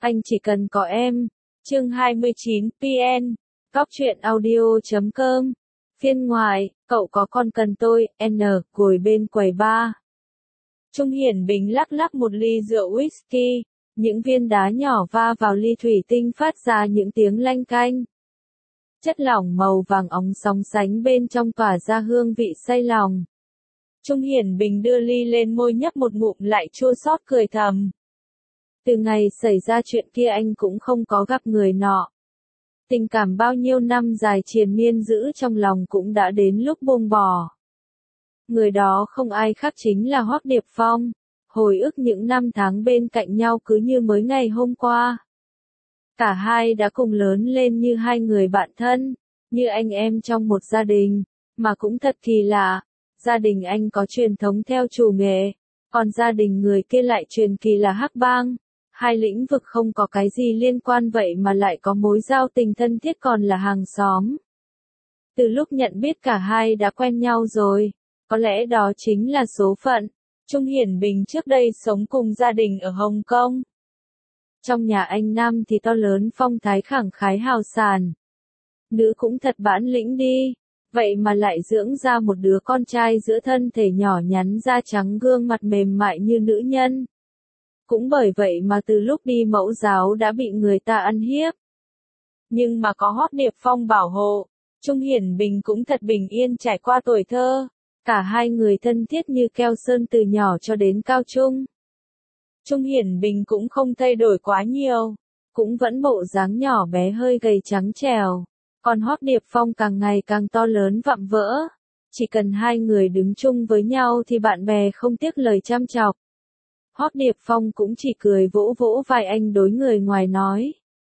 Anh chỉ cần có em. Chương 29 PN. Góc truyện audio.com. Phiên ngoài, cậu có còn cần tôi, N, ngồi bên quầy bar. Trung Hiển Bình lắc lắc một ly rượu whisky, những viên đá nhỏ va vào ly thủy tinh phát ra những tiếng lanh canh. Chất lỏng màu vàng óng sóng sánh bên trong tỏa ra hương vị say lòng. Trung Hiển Bình đưa ly lên môi nhấp một ngụm lại chua xót cười thầm. Từ ngày xảy ra chuyện kia anh cũng không có gặp người nọ. Tình cảm bao nhiêu năm dài triền miên giữ trong lòng cũng đã đến lúc buông bỏ. Người đó không ai khác chính là Hoắc Điệp Phong. Hồi ức những năm tháng bên cạnh nhau cứ như mới ngày hôm qua. Cả hai đã cùng lớn lên như hai người bạn thân, như anh em trong một gia đình, mà cũng thật kỳ lạ. Gia đình anh có truyền thống theo chủ nghệ, còn gia đình người kia lại truyền kỳ là hắc bang. Hai lĩnh vực không có cái gì liên quan vậy mà lại có mối giao tình thân thiết còn là hàng xóm. Từ lúc nhận biết cả hai đã quen nhau rồi, có lẽ đó chính là số phận. Trung Hiển Bình trước đây sống cùng gia đình ở Hồng Kông. Trong nhà anh nam thì to lớn phong thái khẳng khái hào sảng. Nữ cũng thật bản lĩnh đi, vậy mà lại dưỡng ra một đứa con trai giữa thân thể nhỏ nhắn da trắng gương mặt mềm mại như nữ nhân. Cũng bởi vậy mà từ lúc đi mẫu giáo đã bị người ta ăn hiếp. Nhưng mà có Hoắc Điệp Phong bảo hộ, Trung Hiển Bình cũng thật bình yên trải qua tuổi thơ. Cả hai người thân thiết như keo sơn từ nhỏ cho đến cao trung. Trung Hiển Bình cũng không thay đổi quá nhiều, cũng vẫn bộ dáng nhỏ bé hơi gầy trắng trẻo. Còn Hoắc Điệp Phong càng ngày càng to lớn vạm vỡ. Chỉ cần hai người đứng chung với nhau thì bạn bè không tiếc lời chăm chọc. Hoắc Điệp Phong cũng chỉ cười vỗ vỗ vai anh đối người ngoài nói.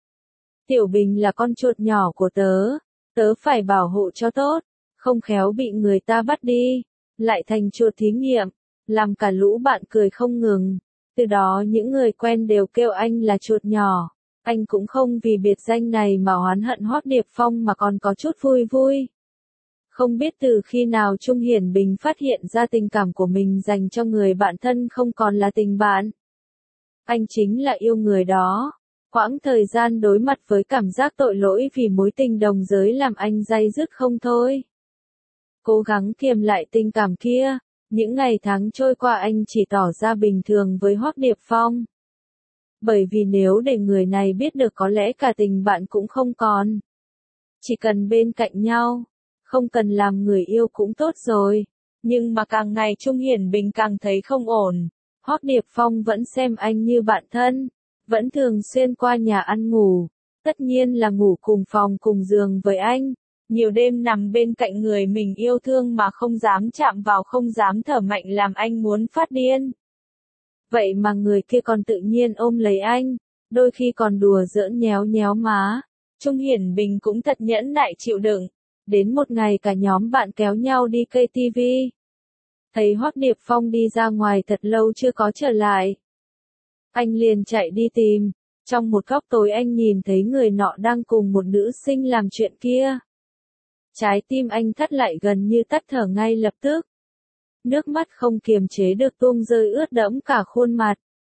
Tiểu Bình là con chuột nhỏ của tớ, tớ phải bảo hộ cho tốt, không khéo bị người ta bắt đi, lại thành chuột thí nghiệm, làm cả lũ bạn cười không ngừng. Từ đó những người quen đều kêu anh là chuột nhỏ. Anh cũng không vì biệt danh này mà oán hận Hoắc Điệp Phong mà còn có chút vui vui. Không biết từ khi nào Trung Hiển Bình phát hiện ra tình cảm của mình dành cho người bạn thân không còn là tình bạn. Anh chính là yêu người đó. Quãng thời gian đối mặt với cảm giác tội lỗi vì mối tình đồng giới làm anh day dứt không thôi. Cố gắng kiềm lại tình cảm kia, những ngày tháng trôi qua anh chỉ tỏ ra bình thường với Hoắc Điệp Phong. Bởi vì nếu để người này biết được có lẽ cả tình bạn cũng không còn. Chỉ cần bên cạnh nhau, không cần làm người yêu cũng tốt rồi. Nhưng mà càng ngày Trung Hiển Bình càng thấy không ổn. Hoắc Điệp Phong vẫn xem anh như bạn thân, vẫn thường xuyên qua nhà ăn ngủ, tất nhiên là ngủ cùng phòng cùng giường với anh. Nhiều đêm nằm bên cạnh người mình yêu thương mà không dám chạm vào, không dám thở mạnh làm anh muốn phát điên. Vậy mà người kia còn tự nhiên ôm lấy anh, đôi khi còn đùa giỡn nhéo nhéo má. Trung Hiển Bình cũng thật nhẫn nại chịu đựng. Đến một ngày cả nhóm bạn kéo nhau đi cây TV. Thấy Hoắc Điệp Phong đi ra ngoài thật lâu chưa có trở lại. Anh liền chạy đi tìm. Trong một góc tối anh nhìn thấy người nọ đang cùng một nữ sinh làm chuyện kia. Trái tim anh thắt lại gần như tắt thở ngay lập tức. Nước mắt không kiềm chế được tuôn rơi ướt đẫm cả khuôn mặt.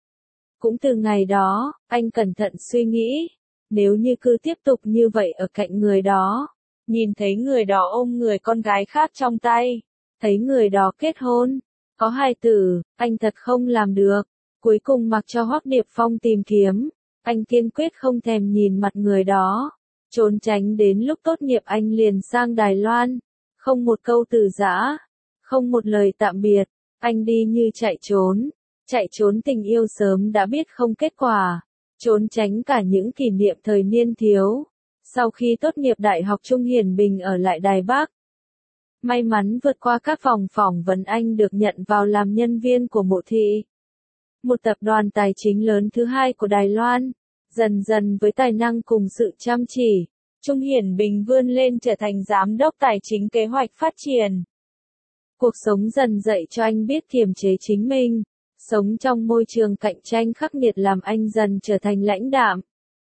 Cũng từ ngày đó, anh cẩn thận suy nghĩ. Nếu như cứ tiếp tục như vậy ở cạnh người đó. Nhìn thấy người đó ôm người con gái khác trong tay. Thấy người đó kết hôn. Có hài tử, anh thật không làm được. Cuối cùng mặc cho Hoắc Điệp Phong tìm kiếm. Anh kiên quyết không thèm nhìn mặt người đó. Trốn tránh đến lúc tốt nghiệp anh liền sang Đài Loan. Không một câu từ giã. Không một lời tạm biệt. Anh đi như chạy trốn. Chạy trốn tình yêu sớm đã biết không kết quả. Trốn tránh cả những kỷ niệm thời niên thiếu. Sau khi tốt nghiệp đại học Trung Hiển Bình ở lại Đài Bắc. May mắn vượt qua các vòng phỏng vấn anh được nhận vào làm nhân viên của Mộ Thị. Một tập đoàn tài chính lớn thứ hai của Đài Loan. Dần dần với tài năng cùng sự chăm chỉ, Trung Hiển Bình vươn lên trở thành giám đốc tài chính kế hoạch phát triển. Cuộc sống dần dạy cho anh biết kiềm chế chính mình. Sống trong môi trường cạnh tranh khắc nghiệt làm anh dần trở thành lãnh đạm.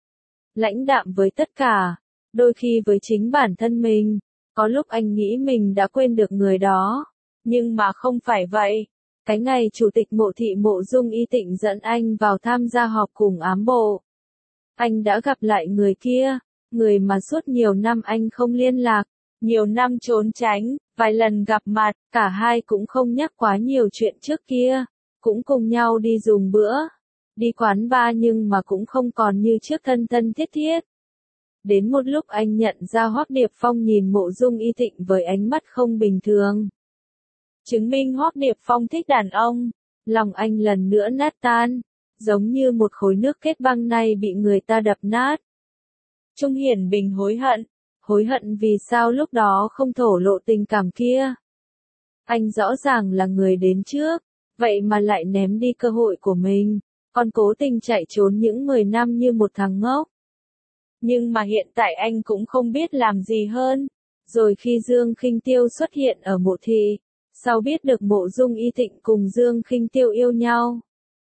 Lãnh đạm với tất cả, đôi khi với chính bản thân mình. Có lúc anh nghĩ mình đã quên được người đó. Nhưng mà không phải vậy. Cái ngày Chủ tịch Mộ Thị Mộ Dung Y Tịnh dẫn anh vào tham gia họp cùng ám bộ. Anh đã gặp lại người kia, người mà suốt nhiều năm anh không liên lạc, nhiều năm trốn tránh, vài lần gặp mặt, cả hai cũng không nhắc quá nhiều chuyện trước kia, cũng cùng nhau đi dùng bữa, đi quán bar nhưng mà cũng không còn như trước thân thân thiết thiết. Đến một lúc anh nhận ra Hoắc Điệp Phong nhìn Mộ Dung Y Tịnh với ánh mắt không bình thường. Chứng minh Hoắc Điệp Phong thích đàn ông, lòng anh lần nữa nát tan, giống như một khối nước kết băng này bị người ta đập nát. Trung Hiển Bình hối hận vì sao lúc đó không thổ lộ tình cảm kia. Anh rõ ràng là người đến trước, vậy mà lại ném đi cơ hội của mình, còn cố tình chạy trốn những 10 năm như một thằng ngốc. Nhưng mà hiện tại anh cũng không biết làm gì hơn. Rồi khi Dương Khinh Tiêu xuất hiện ở Mộ Thị, sau biết được Mộ Dung Y Tịnh cùng Dương Khinh Tiêu yêu nhau,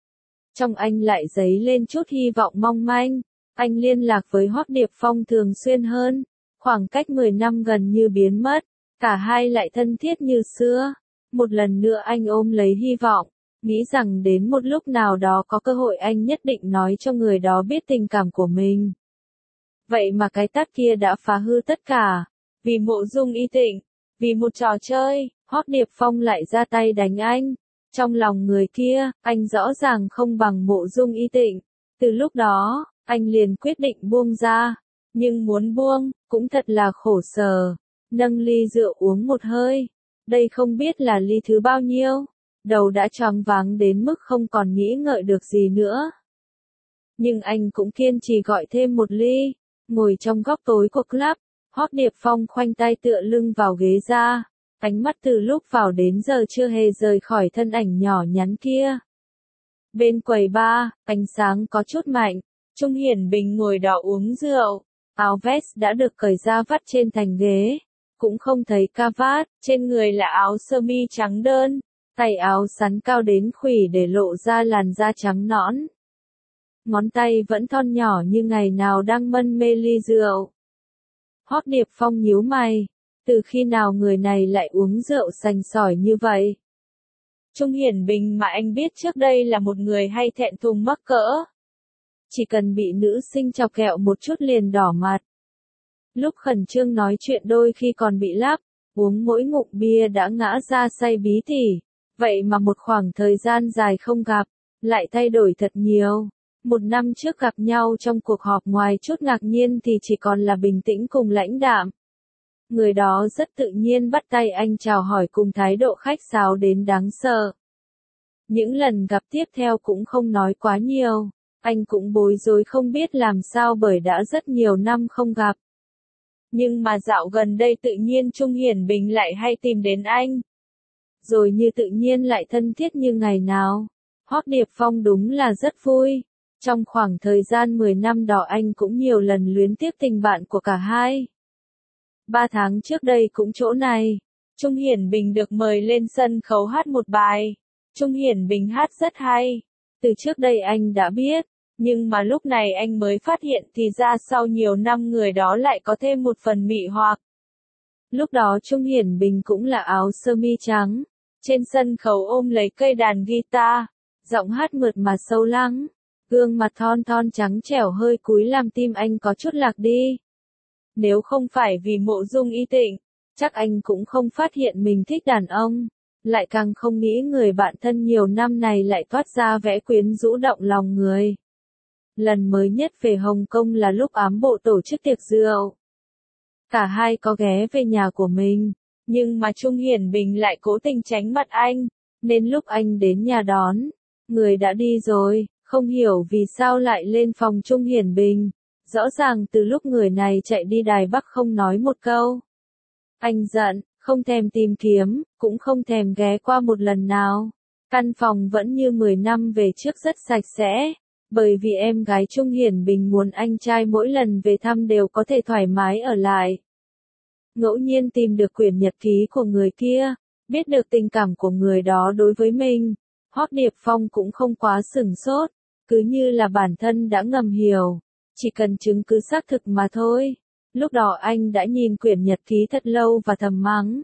trong anh lại dấy lên chút hy vọng mong manh. Anh liên lạc với Hoắc Điệp Phong thường xuyên hơn, khoảng cách 10 năm gần như biến mất, cả hai lại thân thiết như xưa. Một lần nữa anh ôm lấy hy vọng, nghĩ rằng đến một lúc nào đó có cơ hội anh nhất định nói cho người đó biết tình cảm của mình. Vậy mà cái tát kia đã phá hư tất cả, vì Mộ Dung Y Tịnh, vì một trò chơi, Hoắc Điệp Phong lại ra tay đánh anh. Trong lòng người kia, anh rõ ràng không bằng Mộ Dung Y Tịnh. Từ lúc đó, anh liền quyết định buông ra. Nhưng muốn buông, cũng thật là khổ sở. Nâng ly rượu uống một hơi. Đây không biết là ly thứ bao nhiêu. Đầu đã choáng váng đến mức không còn nghĩ ngợi được gì nữa. Nhưng anh cũng kiên trì gọi thêm một ly. Ngồi trong góc tối của club, Hoắc Điệp Phong khoanh tay tựa lưng vào ghế ra. Ánh mắt từ lúc vào đến giờ chưa hề rời khỏi thân ảnh nhỏ nhắn kia. Bên quầy bar, ánh sáng có chút mạnh, Trung Hiển Bình ngồi đó uống rượu, áo vest đã được cởi ra vắt trên thành ghế, cũng không thấy cravat, trên người là áo sơ mi trắng đơn, tay áo sắn cao đến khuỷu để lộ ra làn da trắng nõn. Ngón tay vẫn thon nhỏ như ngày nào đang mân mê ly rượu. Hoắc Điệp Phong nhíu mày. Từ khi nào người này lại uống rượu sành sỏi như vậy? Trung Hiển Bình mà anh biết trước đây là một người hay thẹn thùng mắc cỡ. Chỉ cần bị nữ sinh chọc ghẹo một chút liền đỏ mặt. Lúc khẩn trương nói chuyện đôi khi còn bị lắp, uống mỗi ngụm bia đã ngã ra say bí tỉ. Vậy mà một khoảng thời gian dài không gặp, lại thay đổi thật nhiều. Một năm trước gặp nhau trong cuộc họp ngoài chút ngạc nhiên thì chỉ còn là bình tĩnh cùng lãnh đạm. Người đó rất tự nhiên bắt tay anh chào hỏi cùng thái độ khách sáo đến đáng sợ. Những lần gặp tiếp theo cũng không nói quá nhiều, anh cũng bối rối không biết làm sao bởi đã rất nhiều năm không gặp. Nhưng mà dạo gần đây tự nhiên Trung Hiển Bình lại hay tìm đến anh. Rồi như tự nhiên lại thân thiết như ngày nào. Hoắc Điệp Phong đúng là rất vui. Trong khoảng thời gian 10 năm đó anh cũng nhiều lần luyến tiếc tình bạn của cả hai. 3 tháng trước đây cũng chỗ này, Trung Hiển Bình được mời lên sân khấu hát một bài. Trung Hiển Bình hát rất hay. Từ trước đây anh đã biết, nhưng mà lúc này anh mới phát hiện thì ra sau nhiều năm người đó lại có thêm một phần mị hoặc. Lúc đó Trung Hiển Bình cũng là áo sơ mi trắng, trên sân khấu ôm lấy cây đàn guitar, giọng hát mượt mà sâu lắng, gương mặt thon thon trắng trẻo hơi cúi làm tim anh có chút lạc đi. Nếu không phải vì Mộ Dung Y Tịnh, chắc anh cũng không phát hiện mình thích đàn ông, lại càng không nghĩ người bạn thân nhiều năm này lại toát ra vẻ quyến rũ động lòng người. Lần mới nhất về Hồng Kông là lúc ám bộ tổ chức tiệc rượu. Cả hai có ghé về nhà của mình, nhưng mà Trung Hiển Bình lại cố tình tránh mặt anh, nên lúc anh đến nhà đón, người đã đi rồi, không hiểu vì sao lại lên phòng Trung Hiển Bình. Rõ ràng từ lúc người này chạy đi Đài Bắc không nói một câu. Anh giận, không thèm tìm kiếm, cũng không thèm ghé qua một lần nào. Căn phòng vẫn như 10 năm về trước rất sạch sẽ, bởi vì em gái Trung Hiển Bình muốn anh trai mỗi lần về thăm đều có thể thoải mái ở lại. Ngẫu nhiên tìm được quyển nhật ký của người kia, biết được tình cảm của người đó đối với mình, Hoắc Điệp Phong cũng không quá sửng sốt, cứ như là bản thân đã ngầm hiểu. Chỉ cần chứng cứ xác thực mà thôi. Lúc đó anh đã nhìn quyển nhật ký thật lâu và thầm mắng.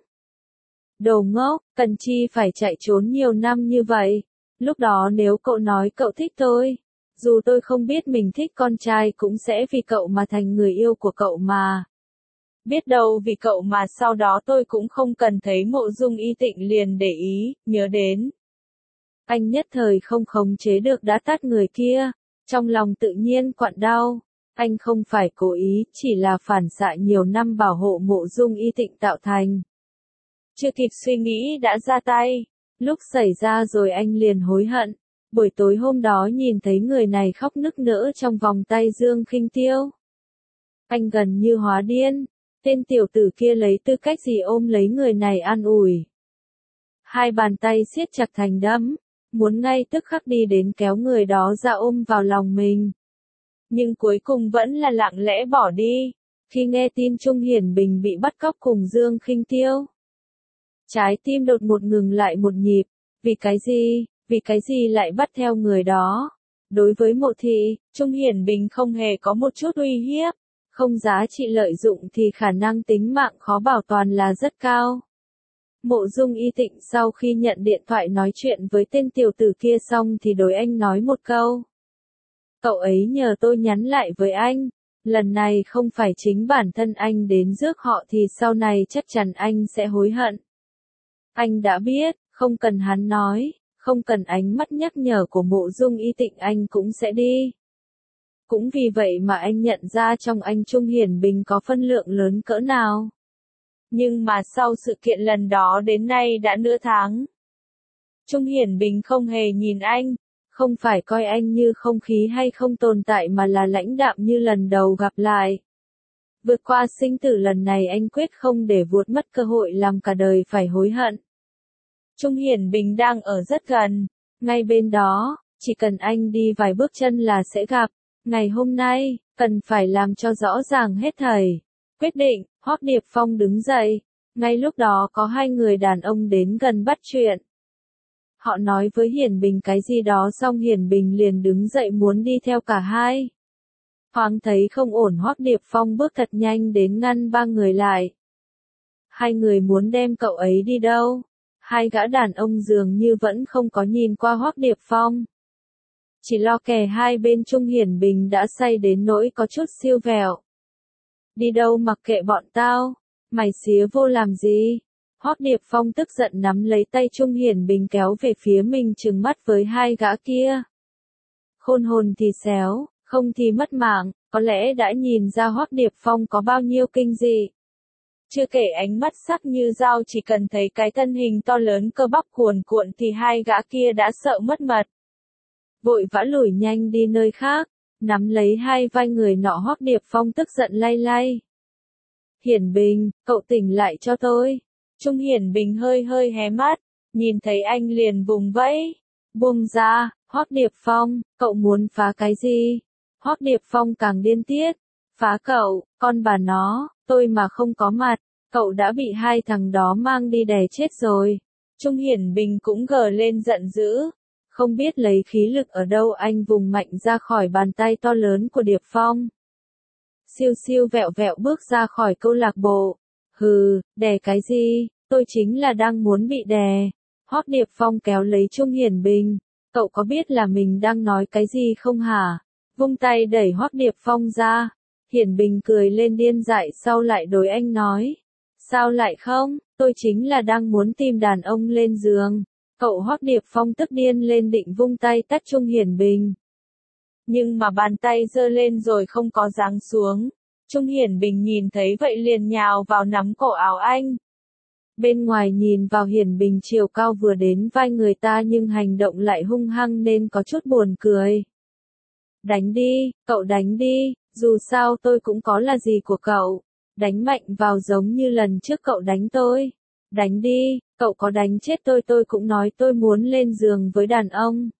Đồ ngốc, cần chi phải chạy trốn nhiều năm như vậy. Lúc đó nếu cậu nói cậu thích tôi, Dù tôi không biết mình thích con trai cũng sẽ vì cậu mà thành người yêu của cậu mà. Biết đâu vì cậu mà sau đó tôi cũng không cần thấy Mộ Dung Y Tịnh liền để ý, nhớ đến. Anh nhất thời không khống chế được đã tát người kia, trong lòng tự nhiên quặn đau. Anh không phải cố ý, chỉ là phản xạ nhiều năm bảo hộ Mộ Dung Y Tịnh tạo thành. Chưa kịp suy nghĩ đã ra tay, lúc xảy ra rồi anh liền hối hận. Buổi tối hôm đó nhìn thấy người này khóc nức nở trong vòng tay Dương Khinh Tiêu. Anh gần như hóa điên, tên tiểu tử kia lấy tư cách gì ôm lấy người này an ủi. Hai bàn tay siết chặt thành đấm, muốn ngay tức khắc đi đến kéo người đó ra ôm vào lòng mình. Nhưng cuối cùng vẫn là lặng lẽ bỏ đi, khi nghe tin Trung Hiển Bình bị bắt cóc cùng Dương Khinh Tiêu. Trái tim đột ngột ngừng lại một nhịp, vì cái gì lại bắt theo người đó. Đối với Mộ Thị, Trung Hiển Bình không hề có một chút uy hiếp, không giá trị lợi dụng thì khả năng tính mạng khó bảo toàn là rất cao. Mộ Dung Y Tịnh sau khi nhận điện thoại nói chuyện với tên tiểu tử kia xong thì đối anh nói một câu. Cậu ấy nhờ tôi nhắn lại với anh, lần này không phải chính bản thân anh đến rước họ thì sau này chắc chắn anh sẽ hối hận. Anh đã biết, không cần hắn nói, không cần ánh mắt nhắc nhở của Mộ Dung Y Tịnh anh cũng sẽ đi. Cũng vì vậy mà anh nhận ra trong anh Trung Hiển Bình có phân lượng lớn cỡ nào. Nhưng mà sau sự kiện lần đó đến nay đã nửa tháng. Trung Hiển Bình không hề nhìn anh, không phải coi anh như không khí hay không tồn tại mà là lãnh đạm như lần đầu gặp lại. Vượt qua sinh tử lần này anh quyết không để vuốt mất cơ hội làm cả đời phải hối hận. Trung Hiển Bình đang ở rất gần, ngay bên đó, chỉ cần anh đi vài bước chân là sẽ gặp. Ngày hôm nay, cần phải làm cho rõ ràng hết thảy. Quyết định, Hoắc Điệp Phong đứng dậy. Ngay lúc đó có hai người đàn ông đến gần bắt chuyện. Họ nói với Hiển Bình cái gì đó xong Hiển Bình liền đứng dậy muốn đi theo cả hai. Thoáng thấy không ổn Hoắc Điệp Phong bước thật nhanh đến ngăn ba người lại. Hai người muốn đem cậu ấy đi đâu? Hai gã đàn ông dường như vẫn không có nhìn qua Hoắc Điệp Phong. Chỉ lo kè hai bên Trung Hiển Bình đã say đến nỗi có chút siêu vẹo. Đi đâu mặc kệ bọn tao, mày xía vô làm gì? Hoắc Điệp Phong tức giận nắm lấy tay Trung Hiển Bình kéo về phía mình trừng mắt với hai gã kia. Khôn hồn thì xéo, không thì mất mạng, có lẽ đã nhìn ra Hoắc Điệp Phong có bao nhiêu kinh dị. Chưa kể ánh mắt sắc như dao chỉ cần thấy cái thân hình to lớn cơ bắp cuồn cuộn thì hai gã kia đã sợ mất mật. Vội vã lùi nhanh đi nơi khác, nắm lấy hai vai người nọ Hoắc Điệp Phong tức giận lay lay. Hiển Bình, cậu tỉnh lại cho tôi. Trung Hiển Bình hơi hơi hé mắt, nhìn thấy anh liền vùng vẫy. Buông ra, Hoắc Điệp Phong, cậu muốn phá cái gì? Hoắc Điệp Phong càng điên tiết. Phá cậu, con bà nó, tôi mà không có mặt, cậu đã bị hai thằng đó mang đi đè chết rồi. Trung Hiển Bình cũng gờ lên giận dữ. Không biết lấy khí lực ở đâu anh vùng mạnh ra khỏi bàn tay to lớn của Điệp Phong. Siêu siêu vẹo vẹo bước ra khỏi câu lạc bộ. Hừ, đè cái gì, tôi chính là đang muốn bị đè. Hoắc Điệp Phong kéo lấy Trung Hiển Bình. Cậu có biết là mình đang nói cái gì không hả? Vung tay đẩy Hoắc Điệp Phong ra. Hiển Bình cười lên điên dại sau lại đối anh nói. Sao lại không, tôi chính là đang muốn tìm đàn ông lên giường. Cậu Hoắc Điệp Phong tức điên lên định vung tay tát Trung Hiển Bình. Nhưng mà bàn tay giơ lên rồi không có giáng xuống. Trung Hiển Bình nhìn thấy vậy liền nhào vào nắm cổ áo anh. Bên ngoài nhìn vào Hiển Bình chiều cao vừa đến vai người ta nhưng hành động lại hung hăng nên có chút buồn cười. Đánh đi, cậu đánh đi, dù sao tôi cũng có là gì của cậu. Đánh mạnh vào giống như lần trước cậu đánh tôi. Đánh đi, cậu có đánh chết tôi cũng nói tôi muốn lên giường với đàn ông.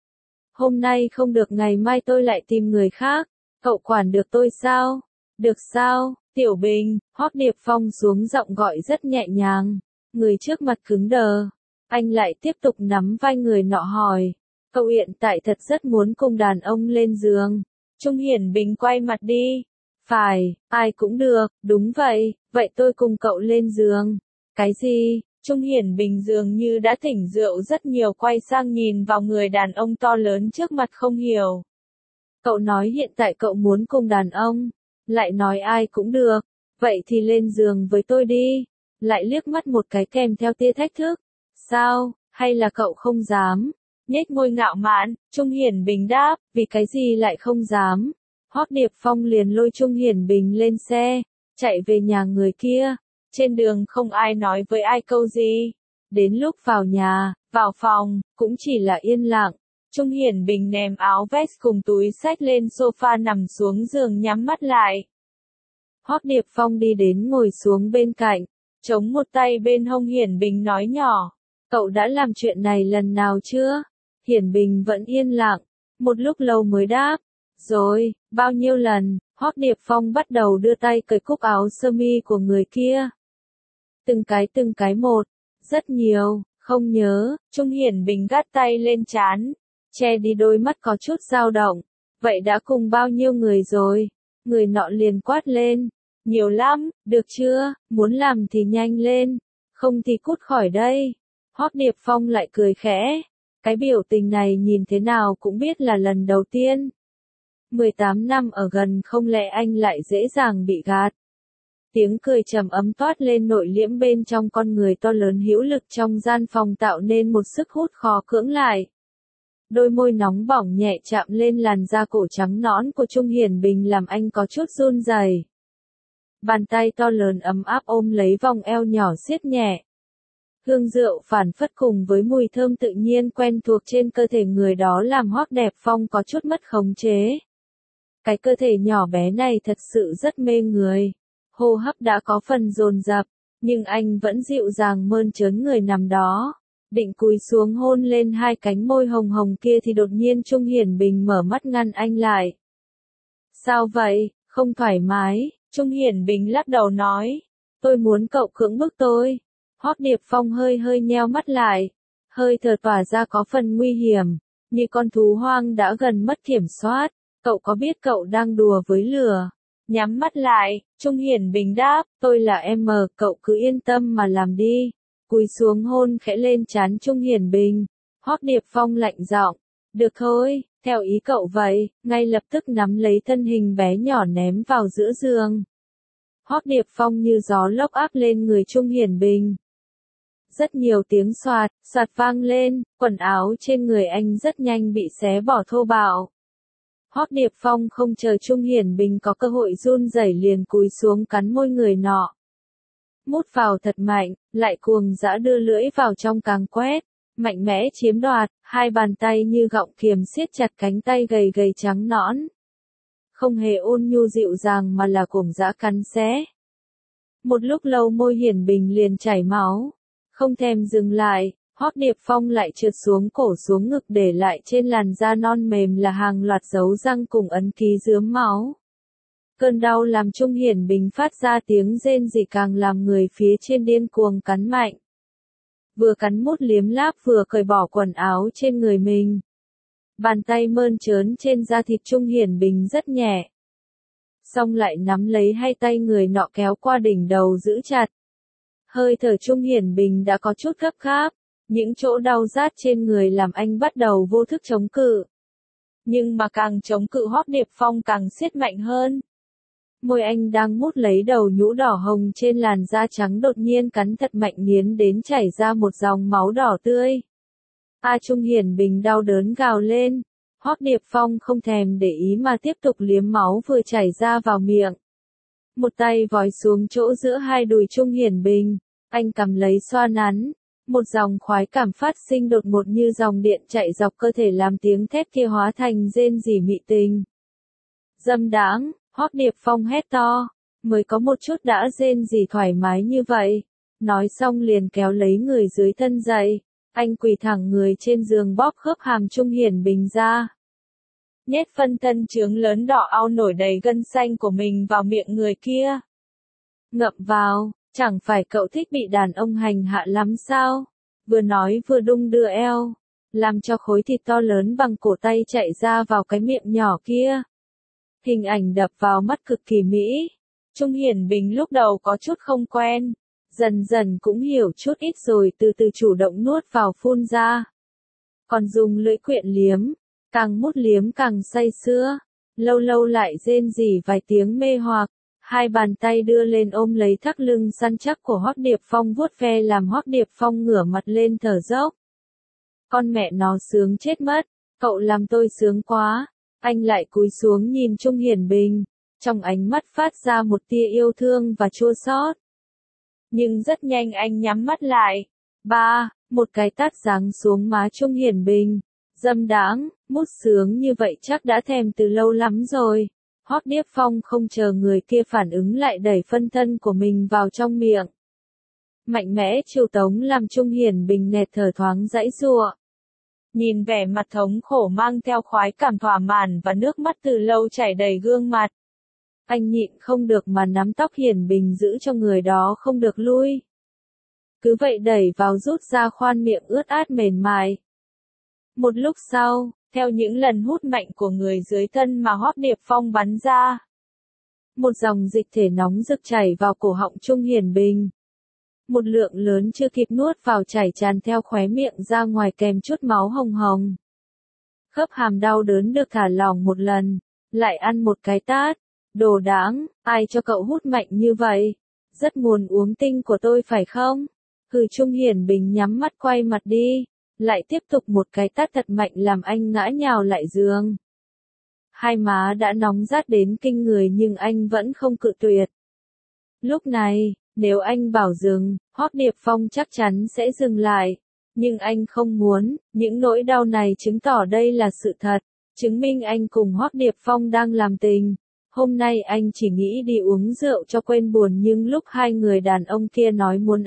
Hôm nay không được ngày mai tôi lại tìm người khác, cậu quản được tôi sao? Được sao, Tiểu Bình, Hoắc Điệp Phong xuống giọng gọi rất nhẹ nhàng, người trước mặt cứng đờ. Anh lại tiếp tục nắm vai người nọ hỏi, cậu hiện tại thật rất muốn cùng đàn ông lên giường. Trung Hiển Bình quay mặt đi. Phải, ai cũng được, đúng vậy, vậy tôi cùng cậu lên giường. Cái gì? Trung Hiển Bình dường như đã tỉnh rượu rất nhiều quay sang nhìn vào người đàn ông to lớn trước mặt không hiểu. Cậu nói hiện tại cậu muốn cùng đàn ông, lại nói ai cũng được, vậy thì lên giường với tôi đi, lại liếc mắt một cái kèm theo tia thách thức. Sao, hay là cậu không dám? Nhếch môi ngạo mạn, Trung Hiển Bình đáp, vì cái gì lại không dám? Hoắc Điệp Phong liền lôi Trung Hiển Bình lên xe, chạy về nhà người kia. Trên đường không ai nói với ai câu gì. Đến lúc vào nhà, vào phòng, cũng chỉ là yên lặng. Trung Hiển Bình ném áo vest cùng túi xách lên sofa nằm xuống giường nhắm mắt lại. Hoắc Điệp Phong đi đến ngồi xuống bên cạnh, chống một tay bên hông Hiển Bình nói nhỏ, cậu đã làm chuyện này lần nào chưa? Hiển Bình vẫn yên lặng, một lúc lâu mới đáp, rồi, bao nhiêu lần? Hoắc Điệp Phong bắt đầu đưa tay cởi cúc áo sơ mi của người kia. Từng cái một, rất nhiều, không nhớ. Trung Hiển Bình gác tay lên trán, che đi đôi mắt có chút dao động. Vậy đã cùng bao nhiêu người rồi? Người nọ liền quát lên, nhiều lắm, được chưa, muốn làm thì nhanh lên, không thì cút khỏi đây. Hoắc Điệp Phong lại cười khẽ, cái biểu tình này nhìn thế nào cũng biết là lần đầu tiên. 18 năm ở gần không lẽ anh lại dễ dàng bị gạt. Tiếng cười trầm ấm toát lên nội liễm bên trong con người to lớn hữu lực trong gian phòng tạo nên một sức hút khó cưỡng lại. Đôi môi nóng bỏng nhẹ chạm lên làn da cổ trắng nõn của Trung Hiển Bình làm anh có chút run rẩy. Bàn tay to lớn ấm áp ôm lấy vòng eo nhỏ siết nhẹ. Hương rượu phảng phất cùng với mùi thơm tự nhiên quen thuộc trên cơ thể người đó làm Hoắc Đẹp Phong có chút mất khống chế. Cái cơ thể nhỏ bé này thật sự rất mê người. Hô hấp đã có phần dồn dập, nhưng anh vẫn dịu dàng mơn trớn người nằm đó. Định cúi xuống hôn lên hai cánh môi hồng hồng kia thì đột nhiên Trung Hiển Bình mở mắt ngăn anh lại. Sao vậy, không thoải mái? Trung Hiển Bình lắc đầu nói, tôi muốn cậu cưỡng bức tôi. Hoắc Điệp Phong hơi nheo mắt lại, hơi thở tỏa ra có phần nguy hiểm, như con thú hoang đã gần mất kiểm soát. Cậu có biết cậu đang đùa với lửa? Nhắm mắt lại, Trung Hiển Bình đáp, tôi là em, cậu cứ yên tâm mà làm đi. Cúi xuống hôn khẽ lên trán Trung Hiển Bình. Hoắc Điệp Phong lạnh giọng, được thôi, theo ý cậu vậy, ngay lập tức nắm lấy thân hình bé nhỏ ném vào giữa giường. Hoắc Điệp Phong như gió lốc áp lên người Trung Hiển Bình. Rất nhiều tiếng xoạt, xoạt vang lên, quần áo trên người anh rất nhanh bị xé bỏ thô bạo. Hoắc Điệp Phong không chờ Trung Hiển Bình có cơ hội run rẩy liền cúi xuống cắn môi người nọ. Mút vào thật mạnh, lại cuồng dã đưa lưỡi vào trong càng quét, mạnh mẽ chiếm đoạt, hai bàn tay như gọng kiềm siết chặt cánh tay gầy gầy trắng nõn. Không hề ôn nhu dịu dàng mà là cuồng dã cắn xé. Một lúc lâu môi Hiển Bình liền chảy máu, không thèm dừng lại. Hoắc Điệp Phong lại trượt xuống cổ xuống ngực để lại trên làn da non mềm là hàng loạt dấu răng cùng ấn ký rướm máu. Cơn đau làm Trung Hiển Bình phát ra tiếng rên rỉ càng làm người phía trên điên cuồng cắn mạnh. Vừa cắn mút liếm láp vừa cởi bỏ quần áo trên người mình. Bàn tay mơn trớn trên da thịt Trung Hiển Bình rất nhẹ. Xong lại nắm lấy hai tay người nọ kéo qua đỉnh đầu giữ chặt. Hơi thở Trung Hiển Bình đã có chút gấp gáp. Những chỗ đau rát trên người làm anh bắt đầu vô thức chống cự. Nhưng mà càng chống cự Hoắc Điệp Phong càng siết mạnh hơn. Môi anh đang mút lấy đầu nhũ đỏ hồng trên làn da trắng đột nhiên cắn thật mạnh nghiến đến chảy ra một dòng máu đỏ tươi. Trung Hiển Bình đau đớn gào lên. Hoắc Điệp Phong không thèm để ý mà tiếp tục liếm máu vừa chảy ra vào miệng. Một tay vòi xuống chỗ giữa hai đùi Trung Hiển Bình, anh cầm lấy xoa nắn. Một dòng khoái cảm phát sinh đột ngột như dòng điện chạy dọc cơ thể làm tiếng thét kia hóa thành rên rỉ mị tình. Dâm đãng, Hoắc Điệp Phong hét to, mới có một chút đã rên rỉ thoải mái như vậy. Nói xong liền kéo lấy người dưới thân dậy, anh quỳ thẳng người trên giường bóp khớp hàm Trung Hiển Bình ra. Nhét phân thân trướng lớn đỏ ao nổi đầy gân xanh của mình vào miệng người kia. Ngậm vào. Chẳng phải cậu thích bị đàn ông hành hạ lắm sao? Vừa nói vừa đung đưa eo, làm cho khối thịt to lớn bằng cổ tay chạy ra vào cái miệng nhỏ kia. Hình ảnh đập vào mắt cực kỳ mỹ. Trung Hiển Bình lúc đầu có chút không quen, dần dần cũng hiểu chút ít rồi từ từ chủ động nuốt vào phun ra. Còn dùng lưỡi quyện liếm, càng mút liếm càng say sưa. lâu lâu lại rên rỉ vài tiếng mê hoặc, hai bàn tay đưa lên ôm lấy thắt lưng săn chắc của Hoắc Điệp Phong vuốt ve làm Hoắc Điệp Phong ngửa mặt lên thở dốc. Con mẹ nó sướng chết mất, cậu làm tôi sướng quá. Anh lại cúi xuống nhìn Trung Hiển Bình, trong ánh mắt phát ra một tia yêu thương và chua xót. Nhưng rất nhanh anh nhắm mắt lại. Một cái tát giáng xuống má Trung Hiển Bình. Dâm đãng, mút sướng như vậy chắc đã thèm từ lâu lắm rồi. Hoắc Điệp Phong không chờ người kia phản ứng lại đẩy phân thân của mình vào trong miệng. Mạnh mẽ chiêu tống làm Trung Hiển Bình nẹt thở thoáng giãy giụa. Nhìn vẻ mặt thống khổ mang theo khoái cảm thỏa mãn và nước mắt từ lâu chảy đầy gương mặt. Anh nhịn không được mà nắm tóc Hiển Bình giữ cho người đó không được lui. Cứ vậy đẩy vào rút ra khoan miệng ướt át mềm mại. Một lúc sau, theo những lần hút mạnh của người dưới thân mà Hoắc Điệp Phong bắn ra, một dòng dịch thể nóng rực chảy vào cổ họng Trung Hiển Bình. Một lượng lớn chưa kịp nuốt vào chảy tràn theo khóe miệng ra ngoài kèm chút máu hồng hồng. Khớp hàm đau đớn được thả lỏng một lần, lại ăn một cái tát. Đồ đáng, ai cho cậu hút mạnh như vậy? Rất muốn uống tinh của tôi phải không? Trung Hiển Bình nhắm mắt quay mặt đi, lại tiếp tục một cái tát thật mạnh làm anh ngã nhào lại giường. Hai má đã nóng rát đến kinh người nhưng anh vẫn không cự tuyệt. Lúc này, nếu anh bảo dừng, Hoắc Điệp Phong chắc chắn sẽ dừng lại. Nhưng anh không muốn, những nỗi đau này chứng tỏ đây là sự thật, chứng minh anh cùng Hoắc Điệp Phong đang làm tình. Hôm nay anh chỉ nghĩ đi uống rượu cho quên buồn nhưng lúc hai người đàn ông kia nói muốn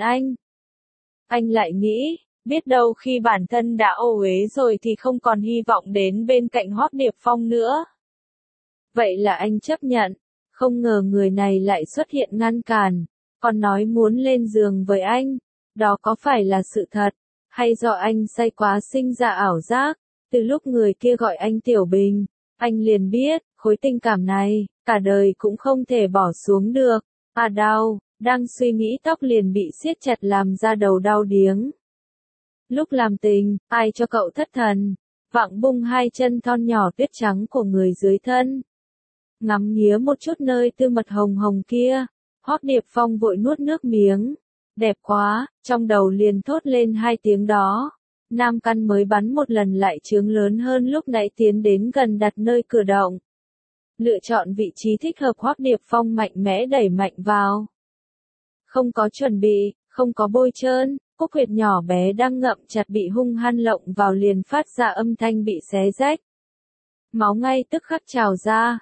anh lại nghĩ, biết đâu khi bản thân đã ô uế rồi thì không còn hy vọng đến bên cạnh Hoắc Điệp Phong nữa. Vậy là anh chấp nhận, không ngờ người này lại xuất hiện ngăn cản, còn nói muốn lên giường với anh. Đó có phải là sự thật, hay do anh say quá sinh ra ảo giác? Từ lúc người kia gọi anh Tiểu Bình, anh liền biết, khối tình cảm này, cả đời cũng không thể bỏ xuống được. Đau, đang suy nghĩ tóc liền bị siết chặt làm ra đầu đau điếng. Lúc làm tình, ai cho cậu thất thần? Vạng bung hai chân thon nhỏ tuyết trắng của người dưới thân. Ngắm nghía một chút nơi tư mật hồng hồng kia, Hoắc Điệp Phong vội nuốt nước miếng. Đẹp quá, trong đầu liền thốt lên hai tiếng đó. Nam căn mới bắn một lần lại trướng lớn hơn lúc nãy tiến đến gần đặt nơi cửa động. Lựa chọn vị trí thích hợp Hoắc Điệp Phong mạnh mẽ đẩy mạnh vào. Không có chuẩn bị, không có bôi trơn, cúc huyệt nhỏ bé đang ngậm chặt bị hung hăng lộng vào liền phát ra âm thanh bị xé rách. Máu ngay tức khắc trào ra.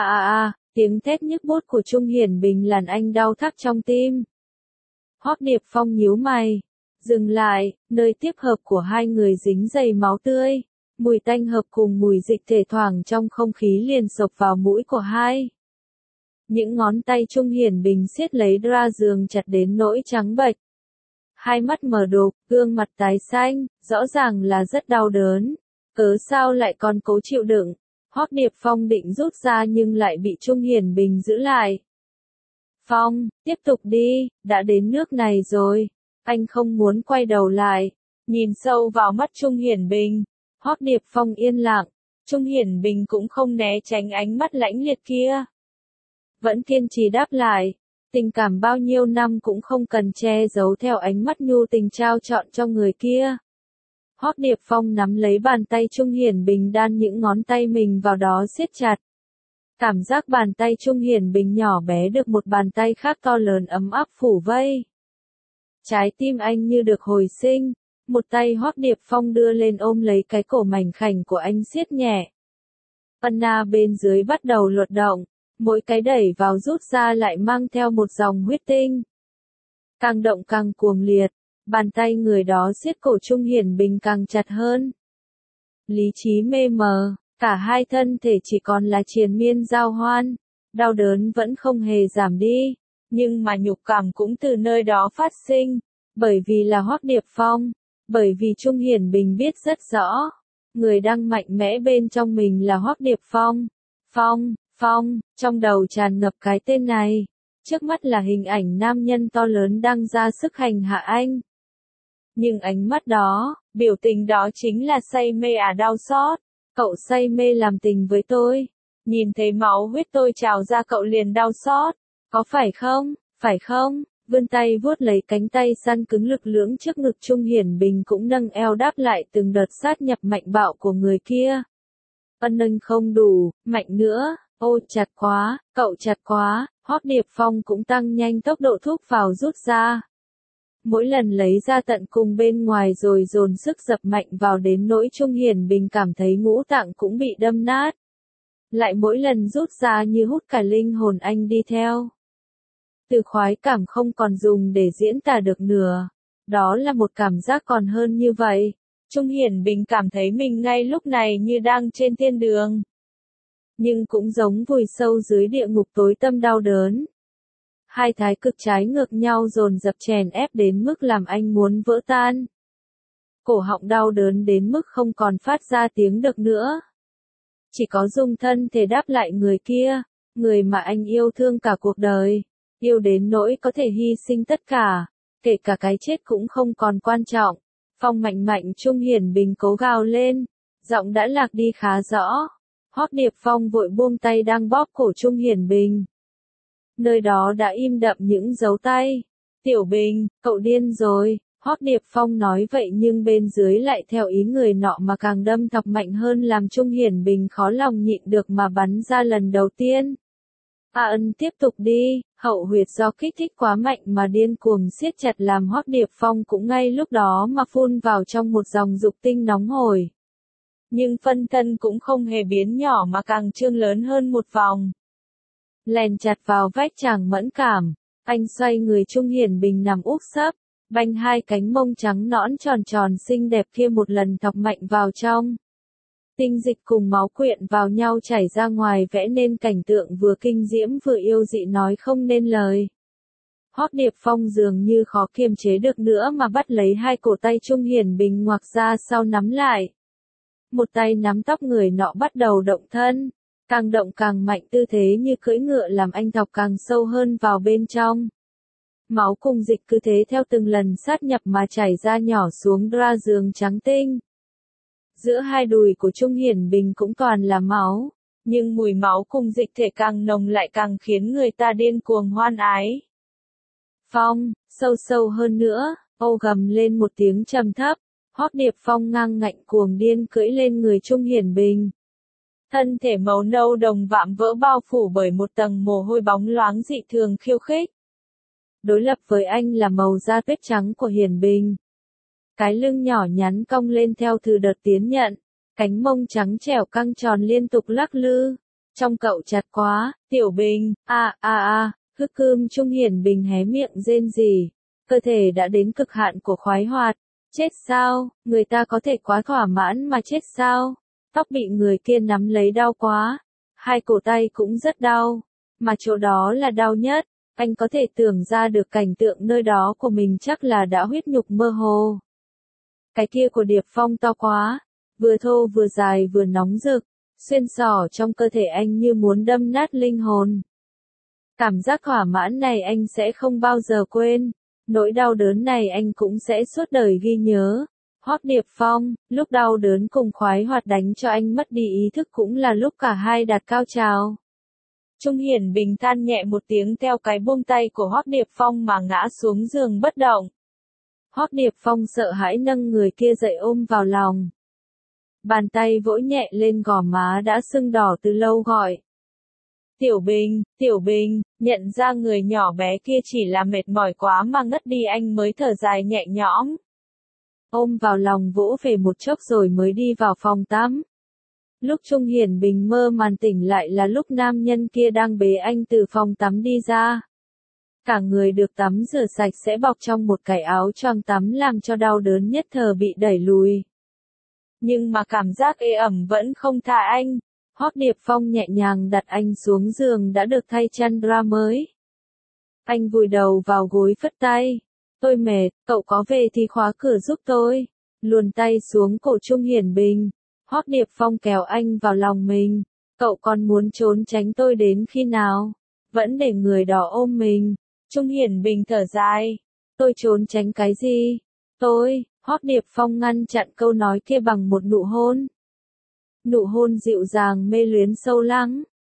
Tiếng thét nhức buốt của Trung Hiển Bình làm anh đau thắt trong tim. Hoắc Điệp Phong nhíu mày. Dừng lại, nơi tiếp hợp của hai người dính đầy máu tươi. Mùi tanh hợp cùng mùi dịch thể thoảng trong không khí liền xộc vào mũi của hai. Những ngón tay Trung Hiển Bình siết lấy dra giường chặt đến nỗi trắng bệch. Hai mắt mở đục, gương mặt tái xanh, rõ ràng là rất đau đớn. Cớ sao lại còn cố chịu đựng? Hoắc Điệp Phong định rút ra nhưng lại bị Trung Hiển Bình giữ lại. Phong, tiếp tục đi, đã đến nước này rồi. Anh không muốn quay đầu lại. Nhìn sâu vào mắt Trung Hiển Bình. Hoắc Điệp Phong yên lặng. Trung Hiển Bình cũng không né tránh ánh mắt lãnh liệt kia. Vẫn kiên trì đáp lại. Tình cảm bao nhiêu năm cũng không cần che giấu theo ánh mắt nhu tình trao trọn cho người kia. Hoắc Điệp Phong nắm lấy bàn tay Trung Hiển Bình đan những ngón tay mình vào đó siết chặt. Cảm giác bàn tay Trung Hiển Bình nhỏ bé được một bàn tay khác to lớn ấm áp phủ vây. Trái tim anh như được hồi sinh, một tay Hoắc Điệp Phong đưa lên ôm lấy cái cổ mảnh khảnh của anh siết nhẹ. Panna bên dưới bắt đầu luột động, mỗi cái đẩy vào rút ra lại mang theo một dòng huyết tinh. Càng động càng cuồng liệt, bàn tay người đó siết cổ Trung Hiển Bình càng chặt hơn. Lý trí mê mờ, cả hai thân thể chỉ còn là triền miên giao hoan, đau đớn vẫn không hề giảm đi, nhưng mà nhục cảm cũng từ nơi đó phát sinh, bởi vì là Hoắc Điệp Phong, bởi vì Trung Hiển Bình biết rất rõ, người đang mạnh mẽ bên trong mình là Hoắc Điệp Phong. Phong, trong đầu tràn ngập cái tên này, trước mắt là hình ảnh nam nhân to lớn đang ra sức hành hạ anh. Nhưng ánh mắt đó, biểu tình đó chính là say mê đau xót. Cậu say mê làm tình với tôi. Nhìn thấy máu huyết tôi trào ra cậu liền đau xót. Có phải không? Phải không? Vươn tay vuốt lấy cánh tay săn cứng lực lưỡng trước ngực Trung Hiển Bình cũng nâng eo đáp lại từng đợt sát nhập mạnh bạo của người kia. Ân nâng không đủ, mạnh nữa, ô chặt quá, cậu chặt quá, Hoắc Điệp Phong cũng tăng nhanh tốc độ thúc vào rút ra. Mỗi lần lấy ra tận cùng bên ngoài rồi dồn sức dập mạnh vào đến nỗi Trung Hiển Bình cảm thấy ngũ tạng cũng bị đâm nát. Lại mỗi lần rút ra như hút cả linh hồn anh đi theo. Từ khoái cảm không còn dùng để diễn tả được nữa. Đó là một cảm giác còn hơn như vậy. Trung Hiển Bình cảm thấy mình ngay lúc này như đang trên thiên đường. Nhưng cũng giống vùi sâu dưới địa ngục tối tăm đau đớn. Hai thái cực trái ngược nhau dồn dập chèn ép đến mức làm anh muốn vỡ tan. Cổ họng đau đớn đến mức không còn phát ra tiếng được nữa. Chỉ có dùng thân thể đáp lại người kia, người mà anh yêu thương cả cuộc đời. Yêu đến nỗi có thể hy sinh tất cả, kể cả cái chết cũng không còn quan trọng. Phong mạnh mạnh Trung Hiển Bình cố gào lên, giọng đã lạc đi khá rõ. Hoắc Điệp Phong vội buông tay đang bóp cổ Trung Hiển Bình. Nơi đó đã im đậm những dấu tay. Tiểu Bình, cậu điên rồi, Hoắc Điệp Phong nói vậy nhưng bên dưới lại theo ý người nọ mà càng đâm thọc mạnh hơn làm Trung Hiển Bình khó lòng nhịn được mà bắn ra lần đầu tiên. Ân tiếp tục đi, hậu huyệt do kích thích quá mạnh mà điên cuồng siết chặt làm Hoắc Điệp Phong cũng ngay lúc đó mà phun vào trong một dòng dục tinh nóng hổi. Nhưng phân thân cũng không hề biến nhỏ mà càng trương lớn hơn một vòng. Lèn chặt vào vách chàng mẫn cảm, anh xoay người Trung Hiển Bình nằm úp sấp, banh hai cánh mông trắng nõn tròn tròn xinh đẹp kia một lần thọc mạnh vào trong. Tinh dịch cùng máu quyện vào nhau chảy ra ngoài vẽ nên cảnh tượng vừa kinh diễm vừa yêu dị nói không nên lời. Hoắc Điệp Phong dường như khó kiềm chế được nữa mà bắt lấy hai cổ tay Trung Hiển Bình ngoạc ra sau nắm lại. Một tay nắm tóc người nọ bắt đầu động thân, càng động càng mạnh tư thế như cưỡi ngựa làm anh thọc càng sâu hơn vào bên trong. Máu cùng dịch cứ thế theo từng lần sát nhập mà chảy ra nhỏ xuống ra giường trắng tinh. Giữa hai đùi của Trung Hiển Bình cũng toàn là máu, nhưng mùi máu cùng dịch thể càng nồng lại càng khiến người ta điên cuồng hoan ái. Phong, sâu sâu hơn nữa, ô gầm lên một tiếng trầm thấp, Hoắc Điệp Phong ngang ngạnh cuồng điên cưỡi lên người Trung Hiển Bình. Thân thể màu nâu đồng vạm vỡ bao phủ bởi một tầng mồ hôi bóng loáng dị thường khiêu khích. Đối lập với anh là màu da tuyết trắng của Hiển Bình. Cái lưng nhỏ nhắn cong lên theo từ đợt tiến nhận, cánh mông trắng trẻo căng tròn liên tục lắc lư. Trong cậu chặt quá, Tiểu Bình, hức cơm Trung Hiển Bình hé miệng rên rỉ. Cơ thể đã đến cực hạn của khoái hoạt. Chết sao, người ta có thể quá thỏa mãn mà chết sao? Tóc bị người kia nắm lấy đau quá. Hai cổ tay cũng rất đau. Mà chỗ đó là đau nhất. Anh có thể tưởng ra được cảnh tượng nơi đó của mình chắc là đã huyết nhục mơ hồ. Cái kia của Điệp Phong to quá, vừa thô vừa dài vừa nóng rực, xuyên xỏ trong cơ thể anh như muốn đâm nát linh hồn. Cảm giác thỏa mãn này anh sẽ không bao giờ quên, nỗi đau đớn này anh cũng sẽ suốt đời ghi nhớ. Hoắc Điệp Phong, lúc đau đớn cùng khoái hoạt đánh cho anh mất đi ý thức cũng là lúc cả hai đạt cao trào. Trung Hiển Bình than nhẹ một tiếng theo cái buông tay của Hoắc Điệp Phong mà ngã xuống giường bất động. Hoắc Điệp Phong sợ hãi nâng người kia dậy ôm vào lòng. Bàn tay vỗ nhẹ lên gò má đã sưng đỏ từ lâu gọi. Tiểu Bình, nhận ra người nhỏ bé kia chỉ là mệt mỏi quá mà ngất đi anh mới thở dài nhẹ nhõm. Ôm vào lòng vỗ về một chốc rồi mới đi vào phòng tắm. Lúc Trung Hiển Bình mơ màn tỉnh lại là lúc nam nhân kia đang bế anh từ phòng tắm đi ra. Cả người được tắm rửa sạch sẽ bọc trong một cái áo choàng tắm làm cho đau đớn nhất thời bị đẩy lùi. Nhưng mà cảm giác ê ẩm vẫn không thả anh. Hoắc Điệp Phong nhẹ nhàng đặt anh xuống giường đã được thay chăn ra mới. Anh vùi đầu vào gối phất tay. Tôi mệt, cậu có về thì khóa cửa giúp tôi. Luồn tay xuống cổ Trung Hiển Bình. Hoắc Điệp Phong kéo anh vào lòng mình. Cậu còn muốn trốn tránh tôi đến khi nào? Vẫn để người đó ôm mình. Trung Hiển Bình thở dài. Tôi trốn tránh cái gì? Hoắc Điệp Phong ngăn chặn câu nói kia bằng một nụ hôn. Nụ hôn dịu dàng mê luyến sâu lắng.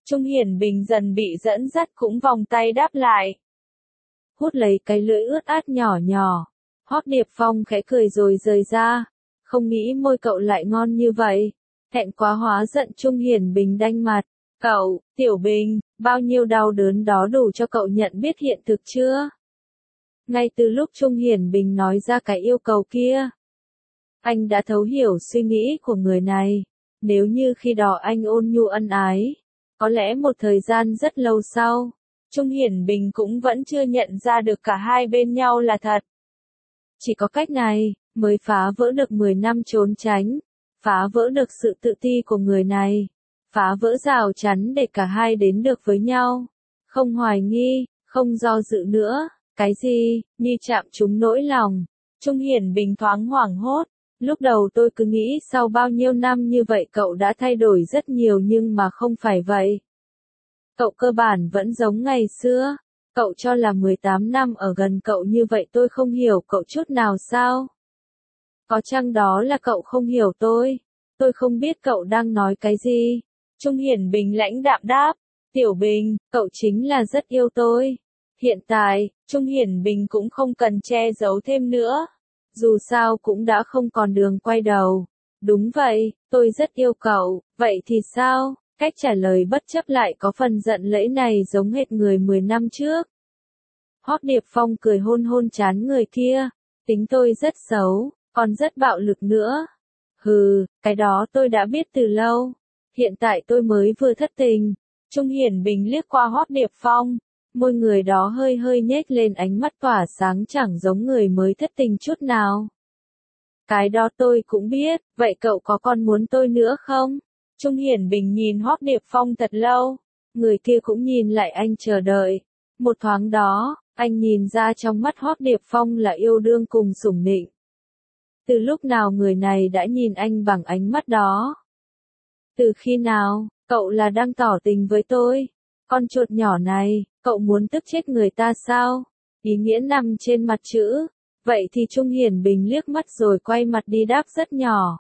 Trung Hiển Bình dần bị dẫn dắt cũng vòng tay đáp lại. Hút lấy cái lưỡi ướt át nhỏ nhỏ. Hoắc Điệp Phong khẽ cười rồi rời ra. Không nghĩ môi cậu lại ngon như vậy. Thẹn quá hóa giận Trung Hiển Bình đanh mặt. Cậu, Tiểu Bình, bao nhiêu đau đớn đó đủ cho cậu nhận biết hiện thực chưa? Ngay từ lúc Trung Hiển Bình nói ra cái yêu cầu kia, anh đã thấu hiểu suy nghĩ của người này. Nếu như khi đó anh ôn nhu ân ái, có lẽ một thời gian rất lâu sau, Trung Hiển Bình cũng vẫn chưa nhận ra được cả hai bên nhau là thật. Chỉ có cách này, mới phá vỡ được 10 năm trốn tránh, phá vỡ được sự tự ti của người này, phá vỡ rào chắn để cả hai đến được với nhau. Không hoài nghi, không do dự nữa, cái gì, như chạm trúng nỗi lòng. Trung Hiển Bình thoáng hoảng hốt. Lúc đầu tôi cứ nghĩ sau bao nhiêu năm như vậy cậu đã thay đổi rất nhiều nhưng mà không phải vậy. Cậu cơ bản vẫn giống ngày xưa. Cậu cho là 18 năm ở gần cậu như vậy tôi không hiểu cậu chút nào sao? Có chăng đó là cậu không hiểu tôi? Tôi không biết cậu đang nói cái gì. Trung Hiển Bình lãnh đạm đáp. Tiểu Bình, cậu chính là rất yêu tôi. Hiện tại, Trung Hiển Bình cũng không cần che giấu thêm nữa. Dù sao cũng đã không còn đường quay đầu. Đúng vậy, tôi rất yêu cậu, vậy thì sao? Cách trả lời bất chấp lại có phần giận lẫy này giống hệt người 10 năm trước. Hoắc Điệp Phong cười hôn hôn trán người kia. Tính tôi rất xấu, còn rất bạo lực nữa. Hừ, cái đó tôi đã biết từ lâu. Hiện tại tôi mới vừa thất tình. Trung Hiển Bình liếc qua Hoắc Điệp Phong. Môi người đó hơi hơi nhếch lên ánh mắt tỏa sáng chẳng giống người mới thất tình chút nào. Cái đó tôi cũng biết, vậy cậu có còn muốn tôi nữa không? Trung Hiển Bình nhìn Hoắc Điệp Phong thật lâu. Người kia cũng nhìn lại anh chờ đợi. Một thoáng đó, anh nhìn ra trong mắt Hoắc Điệp Phong là yêu đương cùng sủng nịnh. Từ lúc nào người này đã nhìn anh bằng ánh mắt đó? Từ khi nào, cậu là đang tỏ tình với tôi? Con chuột nhỏ này, cậu muốn tức chết người ta sao? Ý nghĩa nằm trên mặt chữ. Vậy thì Trung Hiển Bình liếc mắt rồi quay mặt đi đáp rất nhỏ.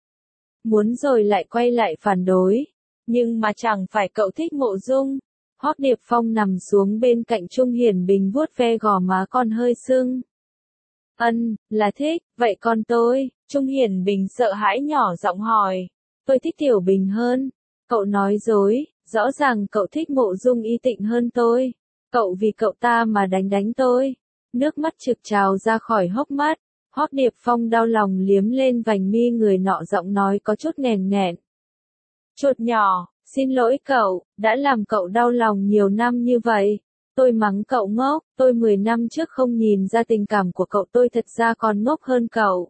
Muốn rồi lại quay lại phản đối. Nhưng mà chẳng phải cậu thích Mộ Dung. Hoắc Điệp Phong nằm xuống bên cạnh Trung Hiển Bình vuốt ve gò má con hơi sưng. Là thích, vậy còn tôi? Trung Hiển Bình sợ hãi nhỏ giọng hỏi. Tôi thích Tiểu Bình hơn. Cậu nói dối, rõ ràng cậu thích Mộ Dung Y Tịnh hơn tôi. Cậu vì cậu ta mà đánh tôi. Nước mắt trực trào ra khỏi hốc mắt. Hoắc Điệp Phong đau lòng liếm lên vành mi người nọ giọng nói có chút nghèn nghẹn. Chuột nhỏ, xin lỗi cậu, đã làm cậu đau lòng nhiều năm như vậy. Tôi mắng cậu ngốc, tôi 10 năm trước không nhìn ra tình cảm của cậu tôi thật ra còn ngốc hơn cậu.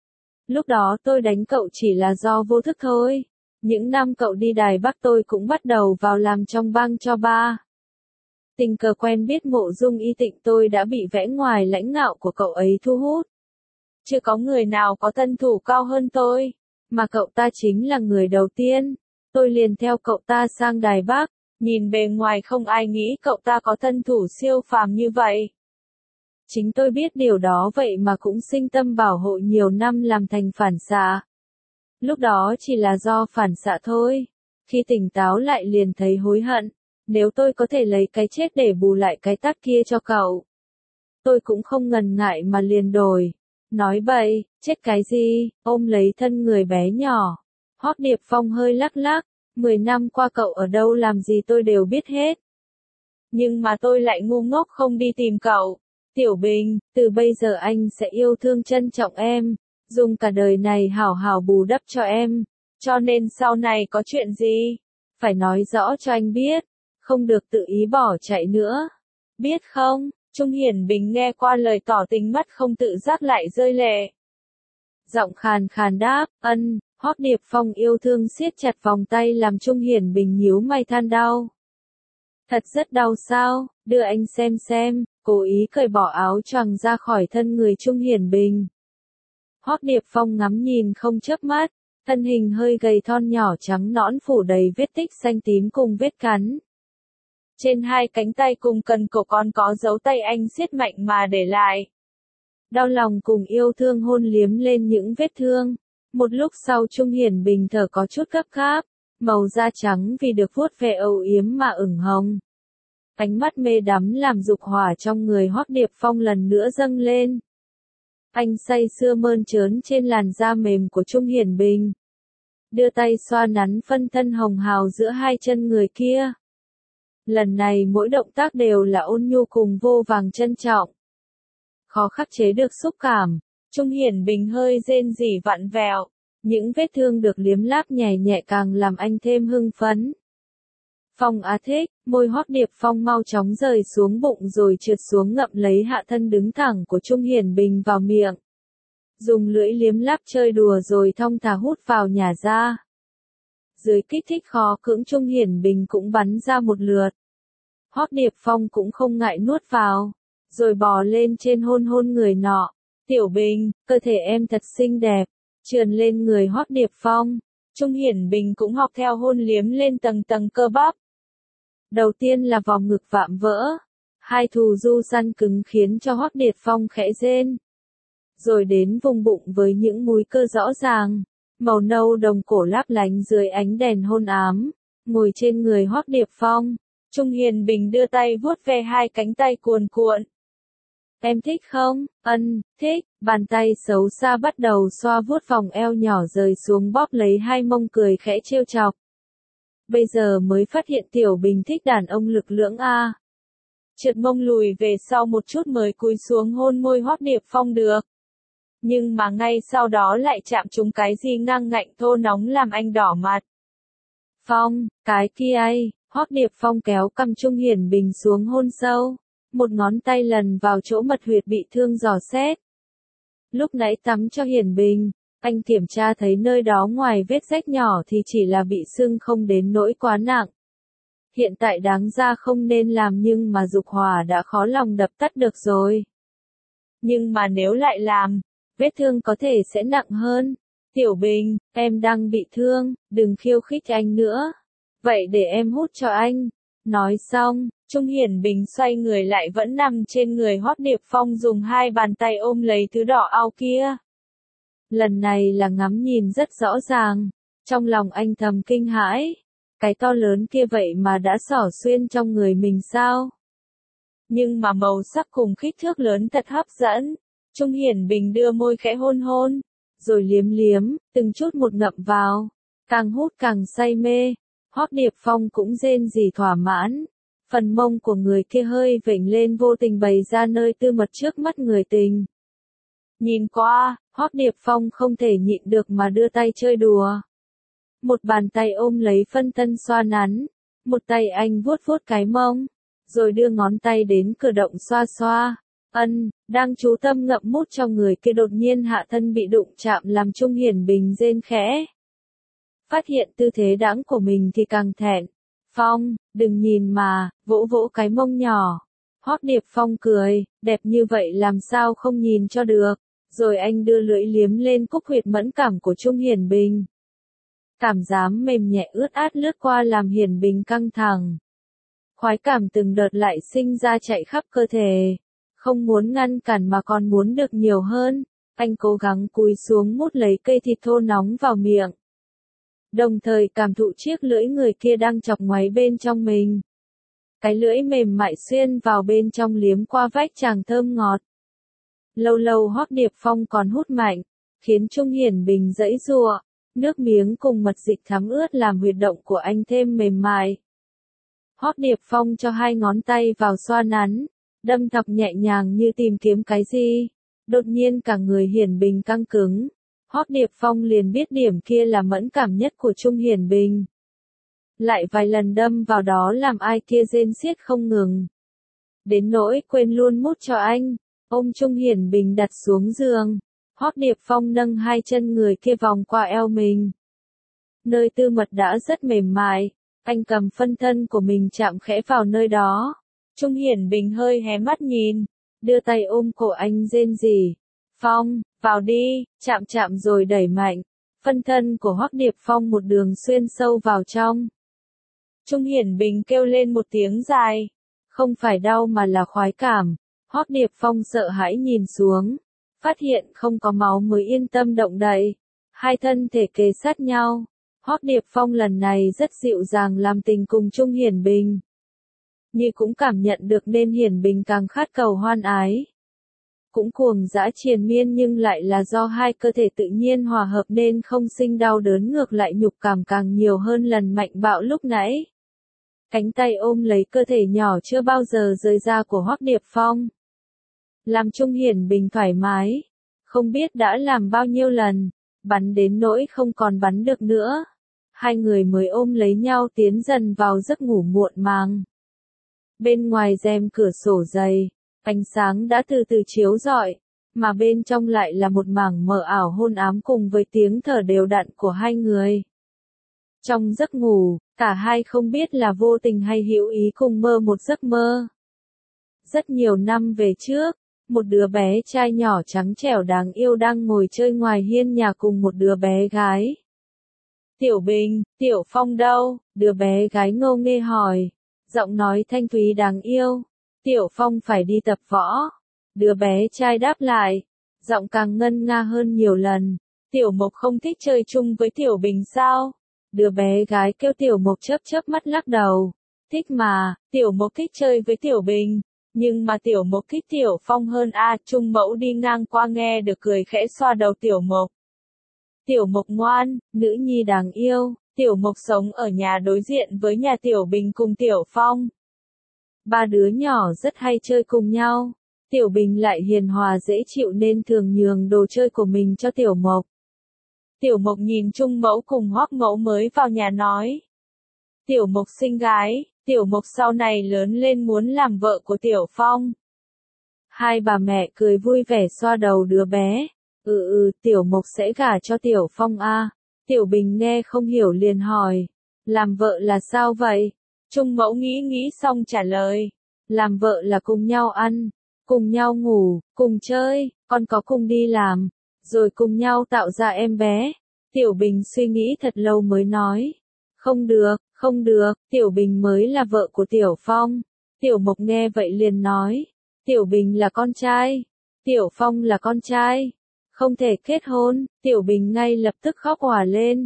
Lúc đó tôi đánh cậu chỉ là do vô thức thôi. Những năm cậu đi Đài Bắc tôi cũng bắt đầu vào làm trong bang cho ba. Tình cờ quen biết Mộ Dung Y Tịnh tôi đã bị vẻ ngoài lãnh ngạo của cậu ấy thu hút. Chưa có người nào có thân thủ cao hơn tôi, mà cậu ta chính là người đầu tiên. Tôi liền theo cậu ta sang Đài Bắc, nhìn bề ngoài không ai nghĩ cậu ta có thân thủ siêu phàm như vậy. Chính tôi biết điều đó vậy mà cũng sinh tâm bảo hộ nhiều năm làm thành phản xạ. Lúc đó chỉ là do phản xạ thôi. Khi tỉnh táo lại liền thấy hối hận. Nếu tôi có thể lấy cái chết để bù lại cái tát kia cho cậu, tôi cũng không ngần ngại mà liền đổi. Nói bậy, chết cái gì, ôm lấy thân người bé nhỏ. Hoắc Điệp Phong hơi lắc lắc. 10 năm qua cậu ở đâu làm gì tôi đều biết hết. Nhưng mà tôi lại ngu ngốc không đi tìm cậu. Tiểu Bình, từ bây giờ anh sẽ yêu thương trân trọng em, dùng cả đời này hảo hảo bù đắp cho em. Cho nên sau này có chuyện gì, phải nói rõ cho anh biết, không được tự ý bỏ chạy nữa. Biết không? Trung Hiển Bình nghe qua lời tỏ tình mắt không tự giác lại rơi lệ. Giọng khàn khàn đáp, Hoắc Điệp Phong yêu thương siết chặt vòng tay làm Trung Hiển Bình nhíu mày than đau. Thật rất đau sao, đưa anh xem, cố ý cởi bỏ áo choàng ra khỏi thân người Trung Hiển Bình. Hoắc Điệp Phong ngắm nhìn không chớp mắt, thân hình hơi gầy thon nhỏ trắng nõn phủ đầy vết tích xanh tím cùng vết cắn. Trên hai cánh tay cùng cần cổ còn có dấu tay anh siết mạnh mà để lại. Đau lòng cùng yêu thương hôn liếm lên những vết thương. Một lúc sau Trung Hiển Bình thở có chút gấp gáp, Màu da trắng vì được vuốt ve âu yếm mà ửng hồng. Ánh mắt mê đắm làm dục hỏa trong người Hoắc Điệp Phong lần nữa dâng lên. Anh say sưa mơn trớn trên làn da mềm của Trung Hiển Bình. Đưa tay xoa nắn phân thân hồng hào giữa hai chân người kia. Lần này mỗi động tác đều là ôn nhu cùng vô vàng trân trọng. Khó khắc chế được xúc cảm, Trung Hiển Bình hơi rên rỉ vặn vẹo. Những vết thương được liếm láp nhẹ nhẹ càng làm anh thêm hưng phấn. Phong á thích, môi Hoắc Điệp Phong mau chóng rời xuống bụng rồi trượt xuống ngậm lấy hạ thân đứng thẳng của Trung Hiển Bình vào miệng. Dùng lưỡi liếm láp chơi đùa rồi thong thả hút vào nhả ra. Dưới kích thích khó cưỡng Trung Hiển Bình cũng bắn ra một lượt. Hoắc Điệp Phong cũng không ngại nuốt vào, rồi bò lên trên hôn hôn người nọ. Tiểu Bình, cơ thể em thật xinh đẹp. Trườn lên người Hoắc Điệp Phong, Trung Hiển Bình cũng học theo hôn liếm lên tầng tầng cơ bắp. Đầu tiên là vòng ngực vạm vỡ, hai thù du săn cứng khiến cho Hoắc Điệp Phong khẽ rên. Rồi đến vùng bụng với những múi cơ rõ ràng, màu nâu đồng cổ lấp lánh dưới ánh đèn hôn ám, ngồi trên người Hoắc Điệp Phong. Trung Hiển Bình đưa tay vuốt ve hai cánh tay cuồn cuộn. Em thích không? Ân, thích. Bàn tay xấu xa bắt đầu xoa vuốt vòng eo nhỏ rời xuống bóp lấy hai mông cười khẽ trêu chọc. Bây giờ mới phát hiện Tiểu Bình thích đàn ông lực lưỡng a. Trượt mông lùi về sau một chút mới cúi xuống hôn môi Hoắc Điệp Phong được. Nhưng mà ngay sau đó lại chạm trúng cái gì ngang ngạnh thô nóng làm anh đỏ mặt. Phong, cái kia ai, Hoắc Điệp Phong kéo cằm Trung Hiển Bình xuống hôn sâu. Một ngón tay lần vào chỗ mật huyệt bị thương dò xét. Lúc nãy tắm cho Hiển Bình, anh kiểm tra thấy nơi đó ngoài vết rách nhỏ thì chỉ là bị sưng không đến nỗi quá nặng. Hiện tại đáng ra không nên làm nhưng mà dục hỏa đã khó lòng đập tắt được rồi. Nhưng mà nếu lại làm, vết thương có thể sẽ nặng hơn. Tiểu Bình, em đang bị thương, đừng khiêu khích anh nữa. Vậy để em hút cho anh. Nói xong, Trung Hiển Bình xoay người lại vẫn nằm trên người Hoắc Điệp Phong dùng hai bàn tay ôm lấy thứ đỏ ao kia. Lần này là ngắm nhìn rất rõ ràng, trong lòng anh thầm kinh hãi, cái to lớn kia vậy mà đã xỏ xuyên trong người mình sao? Nhưng mà màu sắc cùng kích thước lớn thật hấp dẫn, Trung Hiển Bình đưa môi khẽ hôn hôn, rồi liếm liếm, từng chút một ngậm vào, càng hút càng say mê, Hoắc Điệp Phong cũng rên rỉ thỏa mãn. Phần mông của người kia hơi vểnh lên vô tình bày ra nơi tư mật trước mắt người tình. Nhìn qua, Hoắc Điệp Phong không thể nhịn được mà đưa tay chơi đùa. Một bàn tay ôm lấy phân thân xoa nắn, một tay anh vuốt vuốt cái mông, rồi đưa ngón tay đến cửa động xoa xoa. Đang chú tâm ngậm mút cho người kia đột nhiên hạ thân bị đụng chạm làm Trung Hiển Bình rên khẽ. Phát hiện tư thế đãng của mình thì càng thẹn. Phong, đừng nhìn mà, vỗ vỗ cái mông nhỏ. Hoắc Điệp Phong cười, đẹp như vậy làm sao không nhìn cho được. Rồi anh đưa lưỡi liếm lên cúc huyệt mẫn cảm của Trung Hiển Bình. Cảm giác mềm nhẹ ướt át lướt qua làm Hiển Bình căng thẳng. Khoái cảm từng đợt lại sinh ra chạy khắp cơ thể. Không muốn ngăn cản mà còn muốn được nhiều hơn. Anh cố gắng cúi xuống mút lấy cây thịt thô nóng vào miệng. Đồng thời cảm thụ chiếc lưỡi người kia đang chọc ngoáy bên trong mình. Cái lưỡi mềm mại xuyên vào bên trong liếm qua vách tràng thơm ngọt. Lâu lâu Hoắc Điệp Phong còn hút mạnh, khiến Trung Hiển Bình giãy giụa, nước miếng cùng mật dịch thấm ướt làm huyệt động của anh thêm mềm mại. Hoắc Điệp Phong cho hai ngón tay vào xoa nắn, đâm thọc nhẹ nhàng như tìm kiếm cái gì. Đột nhiên cả người Hiển Bình căng cứng. Hoắc Điệp Phong liền biết điểm kia là mẫn cảm nhất của Trung Hiển Bình. Lại vài lần đâm vào đó làm ai kia rên xiết không ngừng. Đến nỗi quên luôn mút cho anh, ôm Trung Hiển Bình đặt xuống giường. Hoắc Điệp Phong nâng hai chân người kia vòng qua eo mình. Nơi tư mật đã rất mềm mại, anh cầm phân thân của mình chạm khẽ vào nơi đó. Trung Hiển Bình hơi hé mắt nhìn, đưa tay ôm cổ anh rên rỉ. Phong, vào đi, chạm chạm rồi đẩy mạnh. Phân thân của Hoắc Điệp Phong một đường xuyên sâu vào trong. Trung Hiển Bình kêu lên một tiếng dài. Không phải đau mà là khoái cảm. Hoắc Điệp Phong sợ hãi nhìn xuống. Phát hiện không có máu mới yên tâm động đậy. Hai thân thể kề sát nhau. Hoắc Điệp Phong lần này rất dịu dàng làm tình cùng Trung Hiển Bình. Nhi cũng cảm nhận được nên Hiển Bình càng khát cầu hoan ái. Cũng cuồng dã triền miên nhưng lại là do hai cơ thể tự nhiên hòa hợp nên không sinh đau đớn, ngược lại nhục cảm càng nhiều hơn lần mạnh bạo lúc nãy. Cánh tay ôm lấy cơ thể nhỏ chưa bao giờ rời ra của Hoắc Điệp Phong. Làm Trung Hiển Bình thoải mái. Không biết đã làm bao nhiêu lần, bắn đến nỗi không còn bắn được nữa. Hai người mới ôm lấy nhau tiến dần vào giấc ngủ muộn màng. Bên ngoài rèm cửa sổ dày, ánh sáng đã từ từ chiếu rọi, mà bên trong lại là một mảng mờ ảo hôn ám cùng với tiếng thở đều đặn của hai người. Trong giấc ngủ, cả hai không biết là vô tình hay hữu ý cùng mơ một giấc mơ. Rất nhiều năm về trước, một đứa bé trai nhỏ trắng trẻo đáng yêu đang ngồi chơi ngoài hiên nhà cùng một đứa bé gái. Tiểu Bình, Tiểu Phong đâu? Đứa bé gái ngô nghê hỏi. Giọng nói thanh thúy đáng yêu. Tiểu Phong phải đi tập võ. Đứa bé trai đáp lại. Giọng càng ngân nga hơn nhiều lần. Tiểu Mộc không thích chơi chung với Tiểu Bình sao? Đứa bé gái kêu. Tiểu Mộc chớp chớp mắt lắc đầu. Thích mà, Tiểu Mộc thích chơi với Tiểu Bình. Nhưng mà Tiểu Mộc thích Tiểu Phong hơn a. Trung Mẫu đi ngang qua nghe được cười khẽ xoa đầu Tiểu Mộc. Tiểu Mộc ngoan, nữ nhi đáng yêu. Tiểu Mộc sống ở nhà đối diện với nhà Tiểu Bình cùng Tiểu Phong. Ba đứa nhỏ rất hay chơi cùng nhau. Tiểu Bình lại hiền hòa dễ chịu nên thường nhường đồ chơi của mình cho Tiểu Mộc. Tiểu Mộc nhìn Trung Mẫu cùng Hoắc Mẫu mới vào nhà nói. Tiểu Mộc xinh gái, Tiểu Mộc sau này lớn lên muốn làm vợ của Tiểu Phong. Hai bà mẹ cười vui vẻ xoa đầu đứa bé. Tiểu Mộc sẽ gả cho Tiểu Phong a. Tiểu Bình nghe không hiểu liền hỏi. Làm vợ là sao vậy? Trung Mẫu nghĩ xong trả lời. Làm vợ là cùng nhau ăn, cùng nhau ngủ, cùng chơi, còn có cùng đi làm, rồi cùng nhau tạo ra em bé. Tiểu Bình suy nghĩ thật lâu mới nói. Không được, Tiểu Bình mới là vợ của Tiểu Phong. Tiểu Mộc nghe vậy liền nói. Tiểu Bình là con trai, Tiểu Phong là con trai. Không thể kết hôn. Tiểu Bình ngay lập tức khóc òa lên.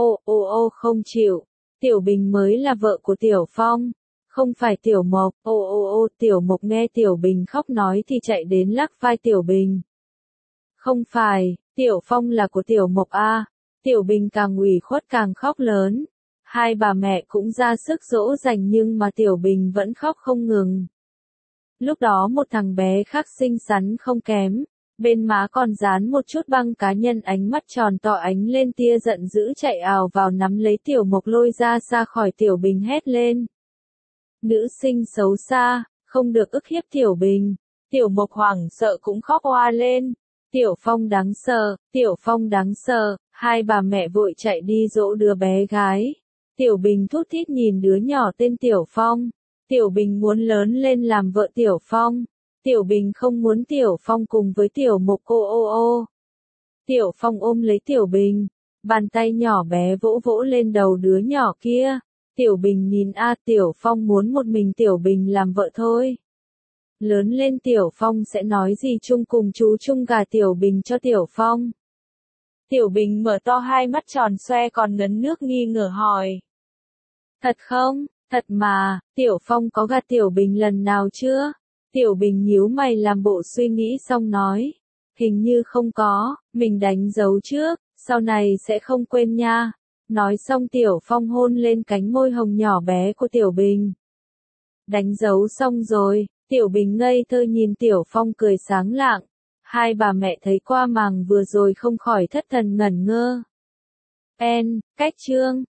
Ô không chịu. Tiểu Bình mới là vợ của Tiểu Phong. Không phải Tiểu Mộc. Tiểu Mộc nghe Tiểu Bình khóc nói thì chạy đến lắc vai Tiểu Bình. Không phải, Tiểu Phong là của Tiểu Mộc a. Tiểu Bình càng ủy khuất càng khóc lớn. Hai bà mẹ cũng ra sức dỗ dành nhưng mà Tiểu Bình vẫn khóc không ngừng. Lúc đó một thằng bé khác xinh xắn không kém. Bên má còn dán một chút băng cá nhân, ánh mắt tròn to ánh lên tia giận dữ, chạy ào vào nắm lấy Tiểu Mộc lôi ra xa khỏi Tiểu Bình hét lên. Nữ sinh xấu xa, không được ức hiếp Tiểu Bình. Tiểu Mộc hoảng sợ cũng khóc oa lên. Tiểu Phong đáng sợ, Tiểu Phong đáng sợ. Hai bà mẹ vội chạy đi dỗ đứa bé gái. Tiểu Bình thút thít nhìn đứa nhỏ tên Tiểu Phong. Tiểu Bình muốn lớn lên làm vợ Tiểu Phong. Tiểu Bình không muốn Tiểu Phong cùng với Tiểu Mộc. Tiểu Phong ôm lấy Tiểu Bình, bàn tay nhỏ bé vỗ vỗ lên đầu đứa nhỏ kia. Tiểu Bình nhìn Tiểu Phong muốn một mình Tiểu Bình làm vợ thôi. Lớn lên Tiểu Phong sẽ nói gì chung cùng chú chung gà Tiểu Bình cho Tiểu Phong. Tiểu Bình mở to hai mắt tròn xoe còn ngấn nước nghi ngờ hỏi. Thật không? Thật mà, Tiểu Phong có gạt Tiểu Bình lần nào chưa? Tiểu Bình nhíu mày làm bộ suy nghĩ xong nói. Hình như không có, mình đánh dấu trước, sau này sẽ không quên nha. Nói xong Tiểu Phong hôn lên cánh môi hồng nhỏ bé của Tiểu Bình. Đánh dấu xong rồi, Tiểu Bình ngây thơ nhìn Tiểu Phong cười sáng lạng. Hai bà mẹ thấy qua màng vừa rồi không khỏi thất thần ngẩn ngơ. Cách chương